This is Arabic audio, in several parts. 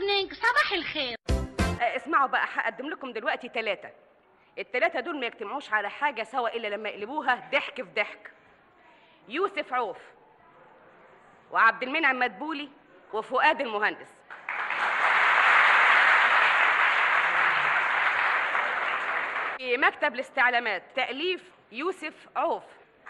مورنينج، صباح الخير. اسمعوا بقى، هقدم لكم دلوقتي ثلاثة. الثلاثة دول ما يجتمعوش على حاجة سوا إلا لما يقلبوها ضحك في ضحك. يوسف عوف، وعبد المنعم مدبولي، وفؤاد المهندس. في مكتب الاستعلامات، تأليف يوسف عوف.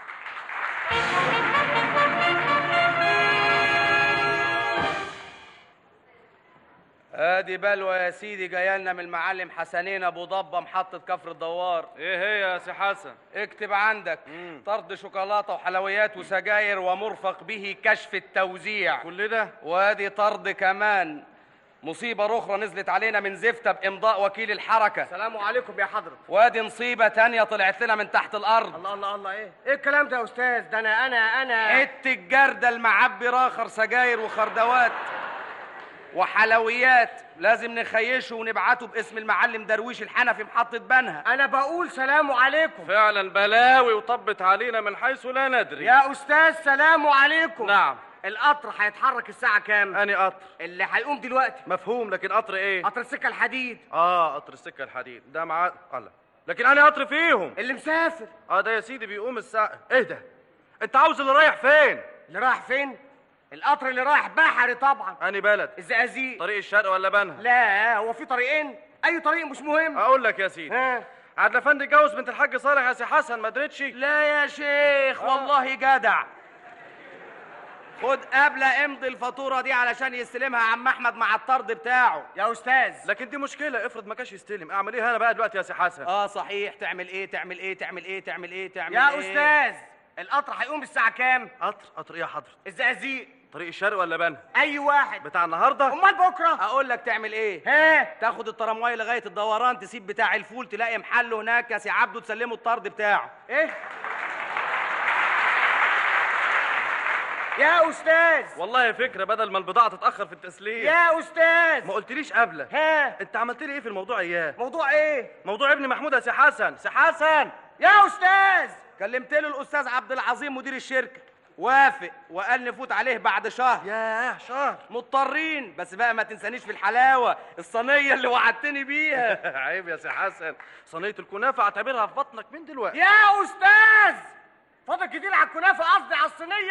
ادي بلوى يا سيدي جايه لنا من المعلم حسنين ابو ضبه محطه كفر الدوار. ايه هي يا سي حسن؟ اكتب عندك طرد شوكولاته وحلويات وسجاير ومرفق به كشف التوزيع. كل ده؟ وادي طرد كمان مصيبه اخرى نزلت علينا من زفته بامضاء وكيل الحركه. السلام عليكم يا حضرة. وادي نصيبه تانية طلعت لنا من تحت الارض. الله الله الله، ايه الكلام ده يا استاذ؟ ده انا حته الجرده المعبي راخر سجاير وخردوات وحلويات لازم نخيشه ونبعته باسم المعلم درويش الحنفي محطة بنها. انا بقول سلام عليكم. فعلا بلاوي وطبت علينا من حيث لا ندري. يا استاذ سلام عليكم. نعم. القطر هيتحرك الساعة كام؟ اني قطر؟ اللي هيقوم دلوقتي. مفهوم، لكن قطر ايه؟ قطر السكة الحديد. قطر السكة الحديد ده معاه. الله، لكن انا قطر فيهم اللي مسافر. ده يا سيدي بيقوم الساعة. ايه ده؟ انت عاوز اللي رايح فين؟ اللي رايح فين؟ القطر اللي رايح بحري طبعا. اني بلد؟ الزقازيق. طريق الشرق ولا بنها؟ لا، هو في طريقين، اي طريق مش مهم. اقول لك يا سيدي، عدل افندي اتجوز بنت الحاج صالح يا سي حسن، ما دريتش؟ لا يا شيخ والله جدع. خد قبل امضي الفاتوره دي علشان يستلمها عم احمد مع الطرد بتاعه. يا استاذ لكن دي مشكله، افرض ما كانش يستلم، اعمل ايه انا بقى دلوقتي يا سي حسن؟ صحيح، تعمل ايه تعمل ايه تعمل ايه تعمل ايه تعمل يا ايه؟ استاذ القطر هيقوم الساعة كام؟ قطر ايه يا حضرة؟ الزقازيق. طريق الشرق ولا بنها؟ اي واحد. بتاع النهارده؟ امال بكره؟ اقول لك تعمل ايه؟ تاخد الترامواي لغايه الدوران، تسيب بتاع الفول، تلاقي محله هناك يا سي عبده، تسلمه الطرد بتاعه. ايه يا استاذ؟ والله فكره، بدل ما البضاعه تتاخر في التسليم. يا استاذ ما قلتليش قبله. انت عملت لي ايه في الموضوع اياه؟ موضوع ايه؟ موضوع ابن محمود يا سي حسن. سي حسن يا استاذ، كلمت له الاستاذ عبد العظيم مدير الشركه، وافق وقال نفوت عليه بعد شهر. ياه، شهر؟ مضطرين، بس بقى ما تنسانيش في الحلاوه الصينيه اللي وعدتني بيها. عيب يا سي حسن، صينيه الكنافه اعتبرها في بطنك من دلوقتي. يا استاذ فاضل كتير على الكنافه، قصدي على الصينيه.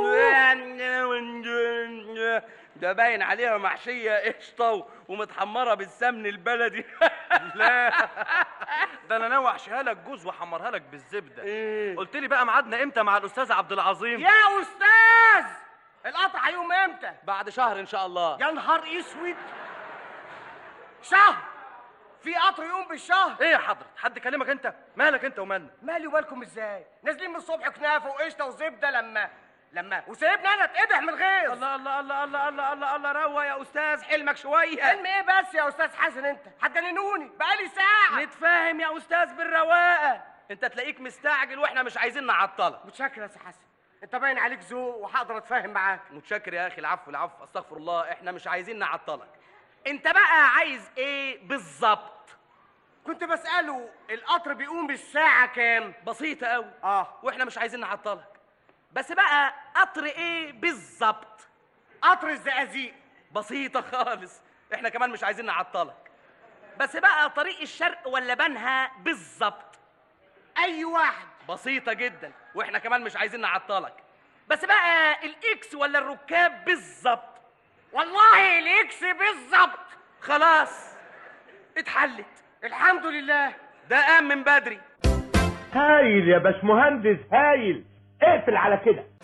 ده باين عليها محشيه قشطه ومتحمره بالسمن البلدي. لا، ده انا ناوي احشيها لك جوز واحمرها لك بالزبده. قلت لي بقى ميعادنا امتى مع الاستاذ عبد العظيم؟ يا استاذ القطر هيقوم امتى؟ بعد شهر ان شاء الله. يا نهار اسود، شهر؟ في قطر يقوم بالشهر؟ ايه يا حضرة؟ حد كلمك انت؟ مالك انت ومالنا؟ مالي ومالكم ازاي؟ نازلين من الصبح كنافه وقشطه وزبده لما وسايبني انا اتقدح من غيظ. الله الله الله الله الله الله الله، روق يا استاذ، حلمك شويه. حلم ايه بس يا استاذ حسن؟ انت هتجننوني بقالي ساعه. نتفاهم يا استاذ بالرواقه، انت تلاقيك مستعجل واحنا مش عايزين نعطلك. متشكر يا سي حسن، انت باين عليك ذوق وهقدر اتفاهم معاك. متشكر يا اخي. العفو العفو، استغفر الله، احنا مش عايزين نعطلك. انت بقى عايز ايه بالظبط؟ كنت بسأله القطر بيقوم بالساعة كام؟ بسيطة قوي. واحنا مش عايزين نعطلك، بس بقى قطر ايه بالظبط؟ قطر الزقازيق. بسيطة خالص، احنا كمان مش عايزين نعطلك، بس بقى طريق الشرق ولا بنها بالظبط؟ اي واحد. بسيطة جدا، واحنا كمان مش عايزين نعطلك، بس بقى الاكس ولا الركاب بالظبط؟ والله الاكس بالظبط. خلاص اتحلت الحمد لله. ده قام من بدري. هايل يا باشمهندس، هايل. اقفل على كده.